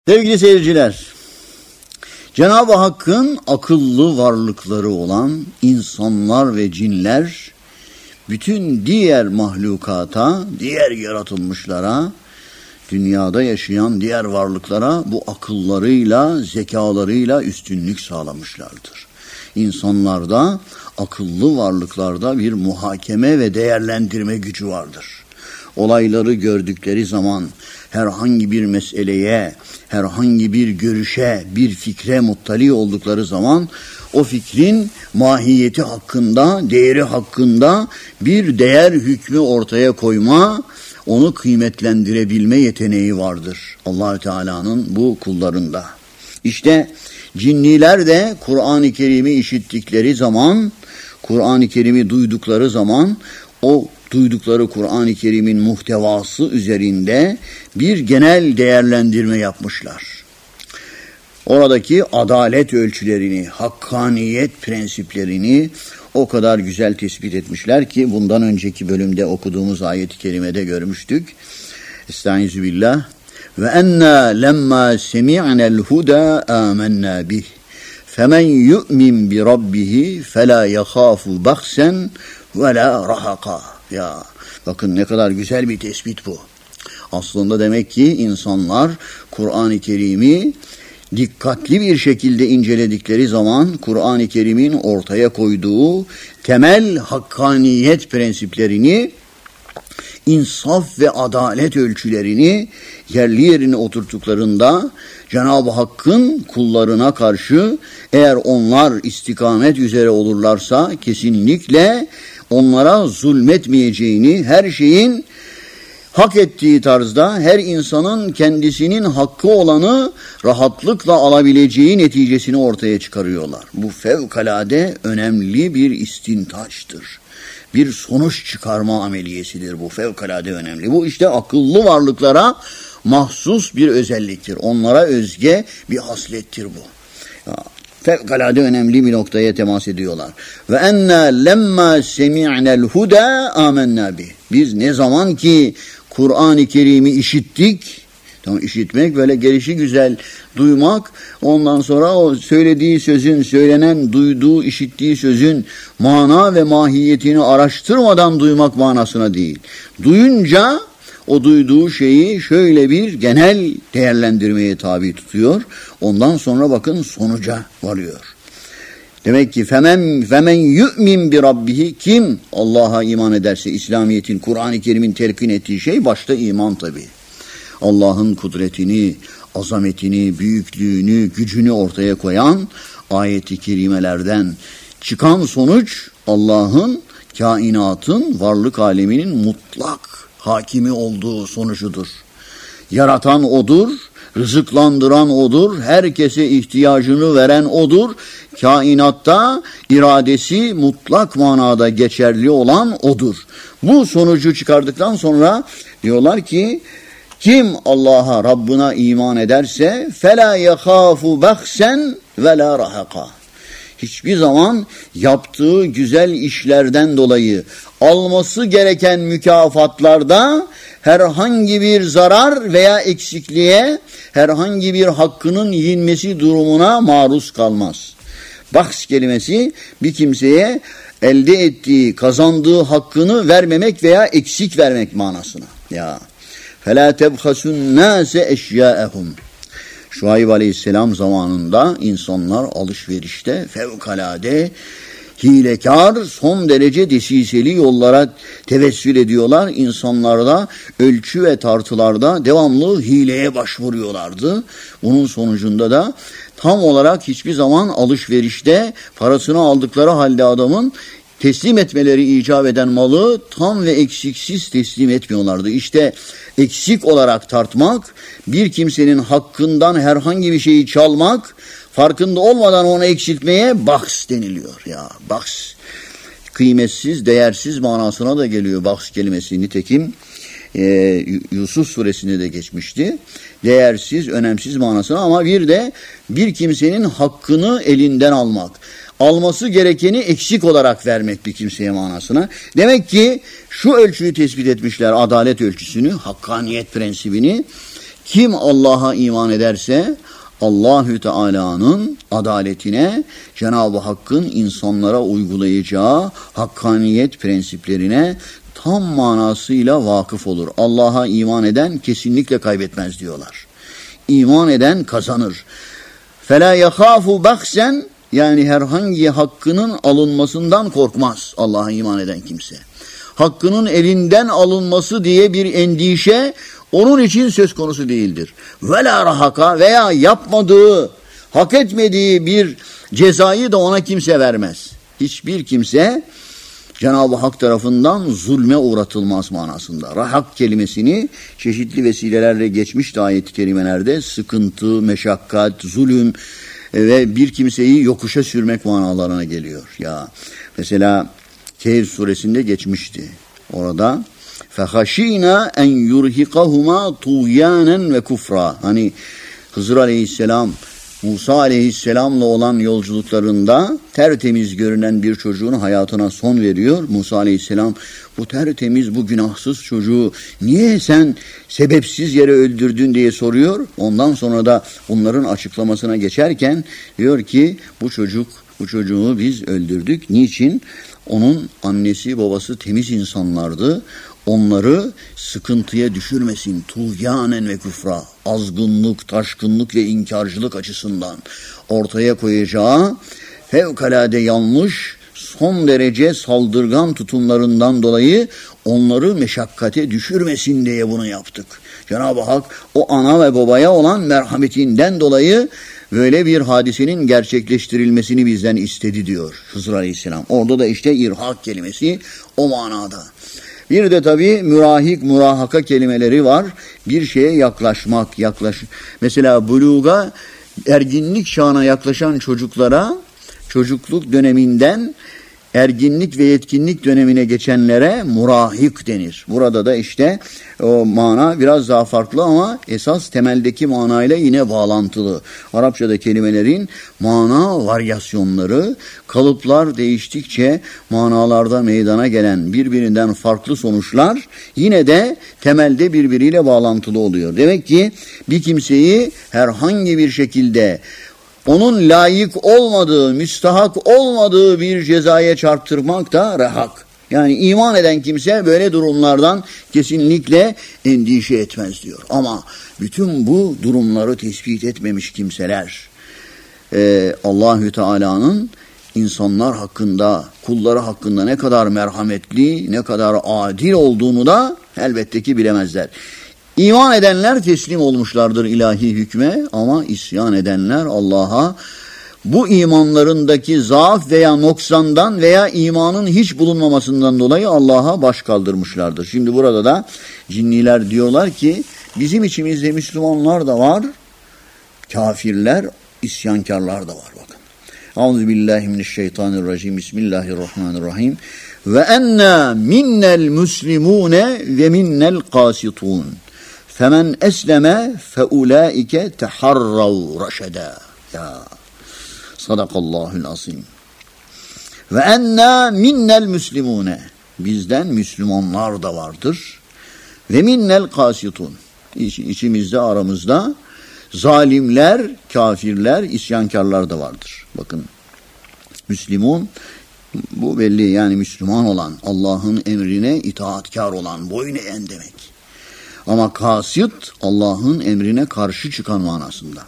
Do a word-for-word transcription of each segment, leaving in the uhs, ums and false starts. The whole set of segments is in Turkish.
Sevgili seyirciler, Cenab-ı Hakk'ın akıllı varlıkları olan insanlar ve cinler, bütün diğer mahlukata, diğer yaratılmışlara, dünyada yaşayan diğer varlıklara bu akıllarıyla, zekalarıyla üstünlük sağlamışlardır. İnsanlarda, akıllı varlıklarda bir muhakeme ve değerlendirme gücü vardır. Olayları gördükleri zaman herhangi bir meseleye, herhangi bir görüşe, bir fikre muttali oldukları zaman o fikrin mahiyeti hakkında, değeri hakkında bir değer hükmü ortaya koyma, onu kıymetlendirebilme yeteneği vardır Allah-u Teala'nın bu kullarında. İşte cinniler de Kur'an-ı Kerim'i işittikleri zaman, Kur'an-ı Kerim'i duydukları zaman o duydukları Kur'an-ı Kerim'in muhtevası üzerinde bir genel değerlendirme yapmışlar. Oradaki adalet ölçülerini, hakkaniyet prensiplerini o kadar güzel tespit etmişler ki bundan önceki bölümde okuduğumuz ayet-i kerimede görmüştük. Estaizu billah. Ve enna lemma semi'nel huda amennâ bih. Femen yu'min bi rabbihi felâ yahâfu baksen ve la rahaka. Ya bakın ne kadar güzel bir tespit bu. Aslında demek ki insanlar Kur'an-ı Kerim'i dikkatli bir şekilde inceledikleri zaman Kur'an-ı Kerim'in ortaya koyduğu temel hakkaniyet prensiplerini, insaf ve adalet ölçülerini yerli yerine oturttuklarında Cenab-ı Hakk'ın kullarına karşı eğer onlar istikamet üzere olurlarsa kesinlikle onlara zulmetmeyeceğini, her şeyin hak ettiği tarzda her insanın kendisinin hakkı olanı rahatlıkla alabileceği neticesini ortaya çıkarıyorlar. Bu fevkalade önemli bir istintaçtır. Bir sonuç çıkarma ameliyesidir bu, fevkalade önemli. Bu işte akıllı varlıklara mahsus bir özelliktir. Onlara özge bir haslettir bu. Ya, fevkalade önemli bir noktaya temas ediyorlar. Ve enna lemma semi'nel huda amennâ bih. Biz ne zaman ki Kur'an-ı Kerim'i işittik, tamam, işitmek böyle gelişi güzel duymak, ondan sonra o söylediği sözün, söylenen, duyduğu, işittiği sözün mana ve mahiyetini araştırmadan duymak manasına değil. Duyunca o duyduğu şeyi şöyle bir genel değerlendirmeye tabi tutuyor. Ondan sonra bakın sonuca varıyor. Demek ki femen femen yu'min bi rabbihi, kim Allah'a iman ederse, İslamiyet'in, Kur'an-ı Kerim'in telkin ettiği şey başta iman tabii. Allah'ın kudretini, azametini, büyüklüğünü, gücünü ortaya koyan ayet-i kerimelerden çıkan sonuç Allah'ın, kainatın, varlık aleminin mutlak hakimi olduğu sonucudur. Yaratan O'dur, rızıklandıran O'dur, herkese ihtiyacını veren O'dur. Kainatta iradesi mutlak manada geçerli olan O'dur. Bu sonucu çıkardıktan sonra diyorlar ki kim Allah'a, Rabbına iman ederse فَلَا يَخَافُ بَخْسًا وَلَا رَحَقًا. Hiçbir zaman yaptığı güzel işlerden dolayı alması gereken mükafatlarda herhangi bir zarar veya eksikliğe, herhangi bir hakkının yenmesi durumuna maruz kalmaz. Bahs kelimesi bir kimseye elde ettiği, kazandığı hakkını vermemek veya eksik vermek manasına. Ya فَلَا تَبْخَسُ النَّاسَ اَشْيَاءَهُمْ. Şuayb Aleyhisselam zamanında insanlar alışverişte fevkalade hilekar, son derece desiseli yollara tevessül ediyorlar. İnsanlarda ölçü ve tartılarda devamlı hileye başvuruyorlardı. Bunun sonucunda da tam olarak hiçbir zaman alışverişte parasını aldıkları halde adamın teslim etmeleri icap eden malı tam ve eksiksiz teslim etmiyorlardı. İşte eksik olarak tartmak, bir kimsenin hakkından herhangi bir şeyi çalmak, farkında olmadan onu eksiltmeye bahs deniliyor. Ya bahs, kıymetsiz, değersiz manasına da geliyor bahs kelimesi. Nitekim e, Yusuf suresinde de geçmişti. Değersiz, önemsiz manasına, ama bir de bir kimsenin hakkını elinden almak. Alması gerekeni eksik olarak vermek bir kimseye manasına. Demek ki şu ölçüyü tespit etmişler, adalet ölçüsünü, hakkaniyet prensibini. Kim Allah'a iman ederse Allahü Teala'nın adaletine, Cenab-ı Hakk'ın insanlara uygulayacağı hakkaniyet prensiplerine tam manasıyla vakıf olur. Allah'a iman eden kesinlikle kaybetmez diyorlar. İman eden kazanır. فَلَا يَخَافُ بَخْسًا yani herhangi hakkının alınmasından korkmaz Allah'a iman eden kimse. Hakkının elinden alınması diye bir endişe onun için söz konusu değildir. وَلَا رَحَكَ veya yapmadığı, hak etmediği bir cezayı da ona kimse vermez. Hiçbir kimse Cenab-ı Hak tarafından zulme uğratılmaz manasında. Rahak kelimesini çeşitli vesilelerle geçmiş ayet-i kerimelerde sıkıntı, meşakkat, zulüm ve bir kimseyi yokuşa sürmek manalarına geliyor. Ya mesela Kehf suresinde geçmişti. Orada فَخَشِينَا اَنْ يُرْهِقَهُمَا طُغْيَانًا وَكُفْرًا hani Hızır Aleyhisselam Musa Aleyhisselam'la olan yolculuklarında tertemiz görünen bir çocuğun hayatına son veriyor. Musa Aleyhisselam bu tertemiz, bu günahsız çocuğu niye sen sebepsiz yere öldürdün diye soruyor. Ondan sonra da bunların açıklamasına geçerken diyor ki bu çocuk, bu çocuğu biz öldürdük. Niçin? Onun annesi babası temiz insanlardı. Onları sıkıntıya düşürmesin. Tuğyanen ve küfra. Azgınlık, taşkınlık ve inkarcılık açısından ortaya koyacağı fevkalade yanlış, son derece saldırgan tutumlarından dolayı onları meşakkate düşürmesin diye bunu yaptık. Cenab-ı Hak o ana ve babaya olan merhametinden dolayı böyle bir hadisenin gerçekleştirilmesini bizden istedi diyor Hızır Aleyhisselam. Orada da işte irhak kelimesi o manada. Bir de tabii mürahik, murahaka kelimeleri var. Bir şeye yaklaşmak, yaklaş. Mesela buluğa, erginlik çağına yaklaşan çocuklara, çocukluk döneminden erginlik ve yetkinlik dönemine geçenlere murahik denir. Burada da işte o mana biraz daha farklı ama esas temeldeki manayla yine bağlantılı. Arapçada kelimelerin mana varyasyonları, kalıplar değiştikçe manalarda meydana gelen birbirinden farklı sonuçlar yine de temelde birbiriyle bağlantılı oluyor. Demek ki bir kimseyi herhangi bir şekilde onun layık olmadığı, müstahak olmadığı bir cezaya çarptırmak da rehak. Yani iman eden kimse böyle durumlardan kesinlikle endişe etmez diyor. Ama bütün bu durumları tespit etmemiş kimseler e, Allahü Teala'nın insanlar hakkında, kulları hakkında ne kadar merhametli, ne kadar adil olduğunu da elbette ki bilemezler. İman edenler teslim olmuşlardır ilahi hükme ama isyan edenler Allah'a bu imanlarındaki zaaf veya noksandan veya imanın hiç bulunmamasından dolayı Allah'a baş kaldırmışlardır. Şimdi burada da cinniler diyorlar ki bizim içimizde Müslümanlar da var, kafirler, isyankarlar da var. Bakın. Euzubillahimineşşeytanirracim. Bismillahirrahmanirrahim. Ve enna minnel muslimune ve minnel kasitun. Femen esleme feulaike teharrav raşeda. Ya sadakallahul azim. Ve enna minnel muslimune. Bizden Müslümanlar da vardır. Ve minnel kasitun. İç, içimizde aramızda zalimler, kafirler, isyankarlar da vardır. Bakın Müslüman bu belli yani Müslüman olan, Allah'ın emrine itaatkar olan, boyun eğen demek. Ama kasit Allah'ın emrine karşı çıkan manasında.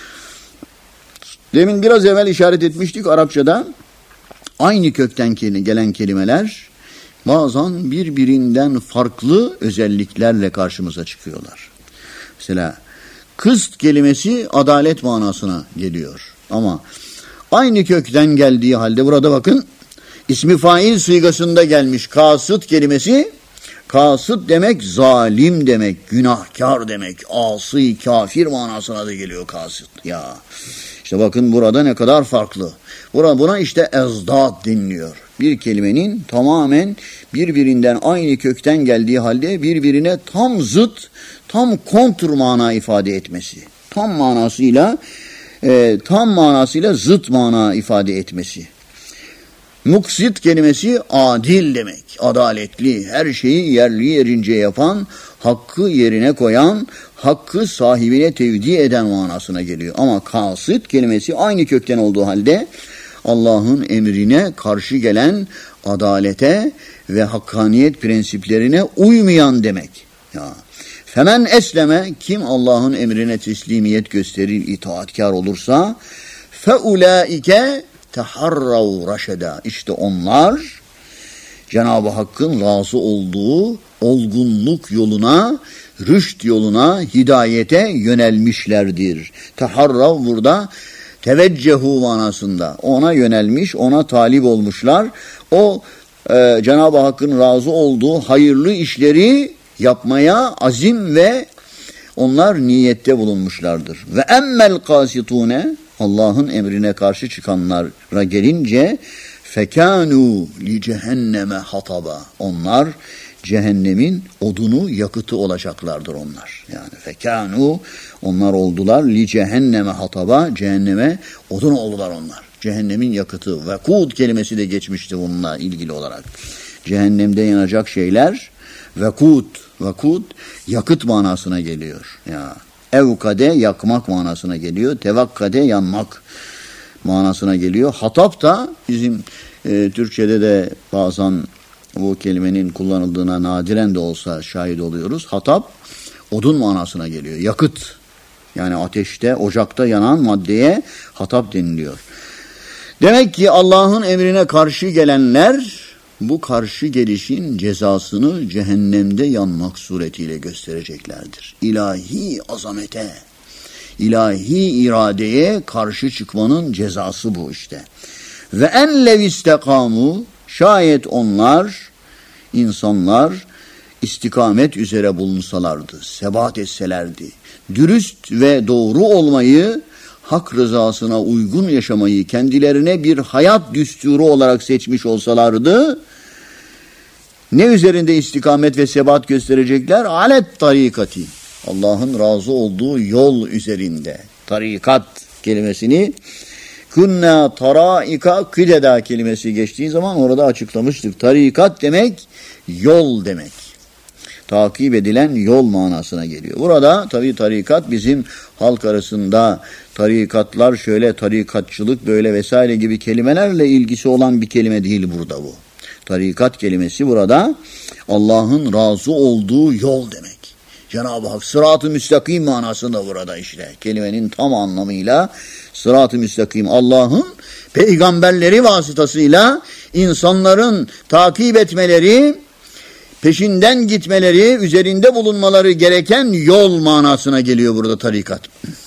Demin biraz evvel işaret etmiştik Arapçada aynı kökten gelen kelimeler bazen birbirinden farklı özelliklerle karşımıza çıkıyorlar. Mesela kıst kelimesi adalet manasına geliyor. Ama aynı kökten geldiği halde burada bakın ismi fail sigasında gelmiş kasıt kelimesi. Kasıt demek zalim demek, günahkar demek, asi, kafir manasına da geliyor kasıt. Ya işte bakın burada ne kadar farklı. Buna, buna işte ezdat deniliyor. Bir kelimenin tamamen birbirinden aynı kökten geldiği halde birbirine tam zıt, tam kontur mana ifade etmesi. Tam manasıyla, e, tam manasıyla zıt mana ifade etmesi. Muksit kelimesi adil demek, adaletli, her şeyi yerli yerince yapan, hakkı yerine koyan, hakkı sahibine tevdi eden manasına geliyor. Ama kasıt kelimesi aynı kökten olduğu halde Allah'ın emrine karşı gelen, adalete ve hakkaniyet prensiplerine uymayan demek. Ya. Femen esleme, kim Allah'ın emrine teslimiyet gösterir, itaatkar olursa, feulaike teharrav raşeda. İşte onlar Cenab-ı Hakk'ın razı olduğu olgunluk yoluna, rüşt yoluna, hidayete yönelmişlerdir. Teharrav burada teveccehu manasında. Ona yönelmiş, ona talip olmuşlar. O e, Cenab-ı Hakk'ın razı olduğu hayırlı işleri yapmaya azim ve onlar niyette bulunmuşlardır. Ve emmel kasitune, Allah'ın emrine karşı çıkanlara gelince fekânû li cehenneme hataba. Onlar cehennemin odunu, yakıtı olacaklardır onlar. Yani fekânû, onlar oldular li cehenneme hataba, cehenneme odun oldular onlar. Cehennemin yakıtı. Vekûd kelimesi de geçmişti bununla ilgili olarak. Cehennemde yanacak şeyler vekûd, vekûd yakıt manasına geliyor. Ya evkade yakmak manasına geliyor. Tevakkade yanmak manasına geliyor. Hatap da bizim e, Türkçe'de de bazen bu kelimenin kullanıldığına nadiren de olsa şahit oluyoruz. Hatap odun manasına geliyor. Yakıt. Yani ateşte, ocakta yanan maddeye hatap deniliyor. Demek ki Allah'ın emrine karşı gelenler bu karşı gelişin cezasını cehennemde yanmak suretiyle göstereceklerdir. İlahi azamete, ilahi iradeye karşı çıkmanın cezası bu işte. Ve en lev istekamu, şayet onlar, insanlar istikamet üzere bulunsalardı, sebat etselerdi, dürüst ve doğru olmayı, hak rızasına uygun yaşamayı kendilerine bir hayat düsturu olarak seçmiş olsalardı, ne üzerinde istikamet ve sebat gösterecekler? Alet tarikati. Allah'ın razı olduğu yol üzerinde. Tarikat kelimesini kunna taraika kıdeda kelimesi geçtiği zaman orada açıklamıştık. Tarikat demek yol demek. Takip edilen yol manasına geliyor. Burada tabii tarikat bizim halk arasında tarikatlar şöyle, tarikatçılık böyle vesaire gibi kelimelerle ilgisi olan bir kelime değil burada bu. Tarikat kelimesi burada Allah'ın razı olduğu yol demek. Cenab-ı Hak sırat-ı müstakim manasında burada işte. Kelimenin tam anlamıyla sırat-ı müstakim, Allah'ın peygamberleri vasıtasıyla insanların takip etmeleri, peşinden gitmeleri, üzerinde bulunmaları gereken yol manasına geliyor burada tarikat.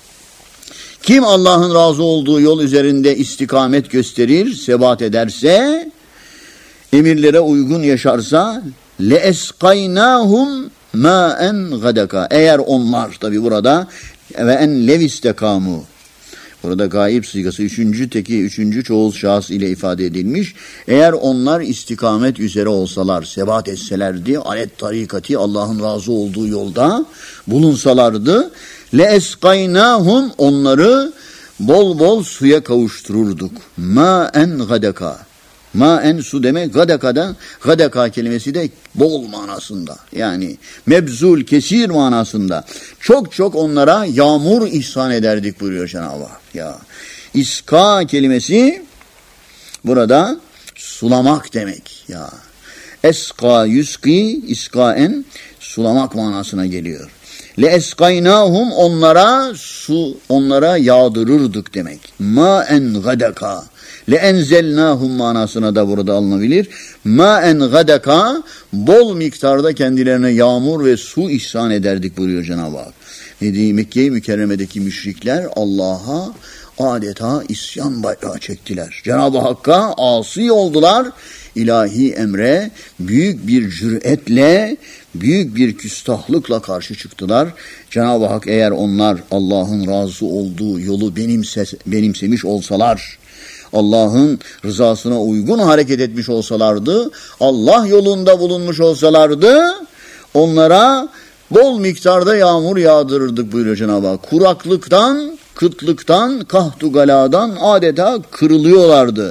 Kim Allah'ın razı olduğu yol üzerinde istikamet gösterir, sebat ederse, emirlere uygun yaşarsa, leeskaynahum ma'en gadaka. Eğer onlar, tabi burada ve en levistekamu, burada gayip sigası üçüncü teki, üçüncü çoğul şahıs ile ifade edilmiş. Eğer onlar istikamet üzere olsalar, sebat etselerdi, alet tarikati, Allah'ın razı olduğu yolda bulunsalardı, leeskaynahum, onları bol bol suya kavuştururduk. Ma'en gadaka. Ma'en su demek, gadaka'da, gadaka kelimesi de bol manasında. Yani mebzul, kesir manasında. Çok çok onlara yağmur ihsan ederdik buyuruyor Cenab-ı Hak. Ya. İska kelimesi burada sulamak demek. Ya. Eska yuski, iskaen sulamak manasına geliyor. Le eskaynahum, onlara su, onlara yağdırırdık demek. Ma'en gadaka. Le enzelnahum manasına da burada alınabilir. Ma'en gadaka, bol miktarda kendilerine yağmur ve su ihsan ederdik buyuruyor Cenab-ı Hak. Dediği Mekke-i Mükerreme'deki müşrikler Allah'a adeta isyan bayrağı çektiler. Cenab-ı Hakk'a asi oldular. İlahi emre büyük bir cüretle, büyük bir küstahlıkla karşı çıktılar. Cenab-ı Hak eğer onlar Allah'ın razı olduğu yolu benimse, benimsemiş olsalar, Allah'ın rızasına uygun hareket etmiş olsalardı, Allah yolunda bulunmuş olsalardı, onlara bol miktarda yağmur yağdırırdık buyuruyor Cenab-ı Hak. Kuraklıktan, kıtlıktan, kahtu galadan adeta kırılıyorlardı.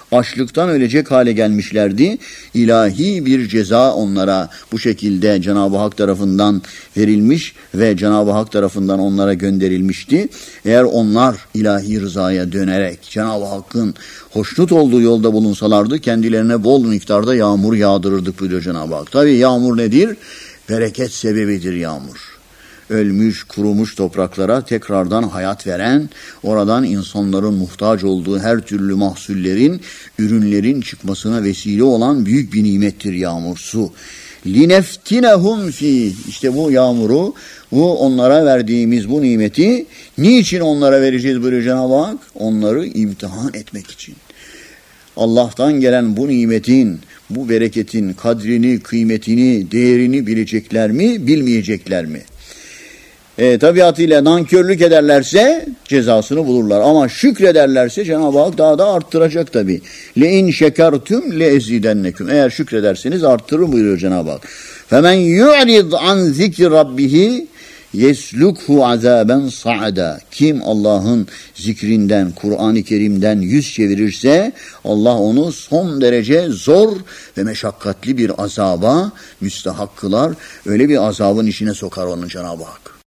açlıktan ölecek hale gelmişlerdi. İlahi bir ceza onlara bu şekilde Cenab-ı Hak tarafından verilmiş ve Cenab-ı Hak tarafından onlara gönderilmişti. Eğer onlar ilahi rızaya dönerek Cenab-ı Hakk'ın hoşnut olduğu yolda bulunsalardı kendilerine bol miktarda yağmur yağdırırdık buyuruyor Cenab-ı Hak. Tabii yağmur nedir? Bereket sebebidir yağmur. Ölmüş, kurumuş topraklara tekrardan hayat veren, oradan insanların muhtaç olduğu her türlü mahsullerin, ürünlerin çıkmasına vesile olan büyük bir nimettir yağmur, su. لِنَفْتِنَهُمْ ف۪يهِ İşte bu yağmuru, bu onlara verdiğimiz bu nimeti niçin onlara vereceğiz buyuruyor Cenab-ı Hak? Onları imtihan etmek için. Allah'tan gelen bu nimetin, bu bereketin kadrini, kıymetini, değerini bilecekler mi, bilmeyecekler mi? E, tabiatıyla nankörlük ederlerse cezasını bulurlar. Ama şükrederlerse Cenab-ı Hak daha da arttıracak tabi. Le in şekertum le ezidennekum. Eğer şükrederseniz arttırır buyuruyor Cenab-ı Hak. Femen yu'rid an zikri rabbihi yeslukhu azaben sa'ada. Kim Allah'ın zikrinden, Kur'an-ı Kerim'den yüz çevirirse Allah onu son derece zor ve meşakkatli bir azaba müstahak kılar. Öyle bir azabın içine sokar onu Cenab-ı Hak.